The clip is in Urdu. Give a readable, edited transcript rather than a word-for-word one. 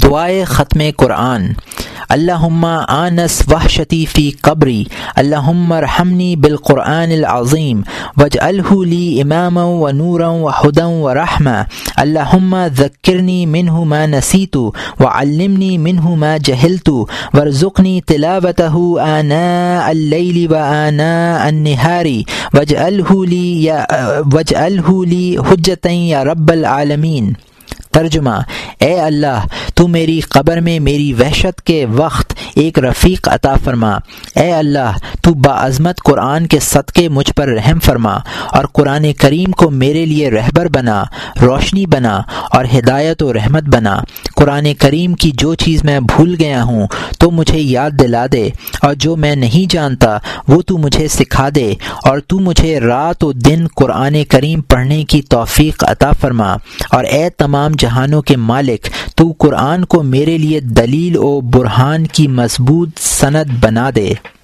دعائے ختم قرآن۔ اللہم آنس وحشتی فی قبری، اللہم ارحمنی بالقرآن العظیم واجعلہ لی اماما ونورا وہدی ورحمہ، اللہم ذکرنی منہ ما نسیت وعلمنی منہ ما جہلت وارزقنی تلاوتہ آناء اللیل وآناء النہار واجعلہ لی حجتا یا رب العالمین۔ ترجمہ: اے اللہ، تو میری قبر میں میری وحشت کے وقت ایک رفیق عطا فرما۔ اے اللہ، تو باعظمت قرآن کے صدقے مجھ پر رحم فرما اور قرآن کریم کو میرے لیے رہبر بنا، روشنی بنا اور ہدایت و رحمت بنا۔ قرآن کریم کی جو چیز میں بھول گیا ہوں تو مجھے یاد دلا دے، اور جو میں نہیں جانتا وہ تو مجھے سکھا دے، اور تو مجھے رات و دن قرآن کریم پڑھنے کی توفیق عطا فرما۔ اور اے تمام جہانوں کے مالک، تو قرآن کو میرے لیے دلیل و برہان کی مضبوط سند بنا دے۔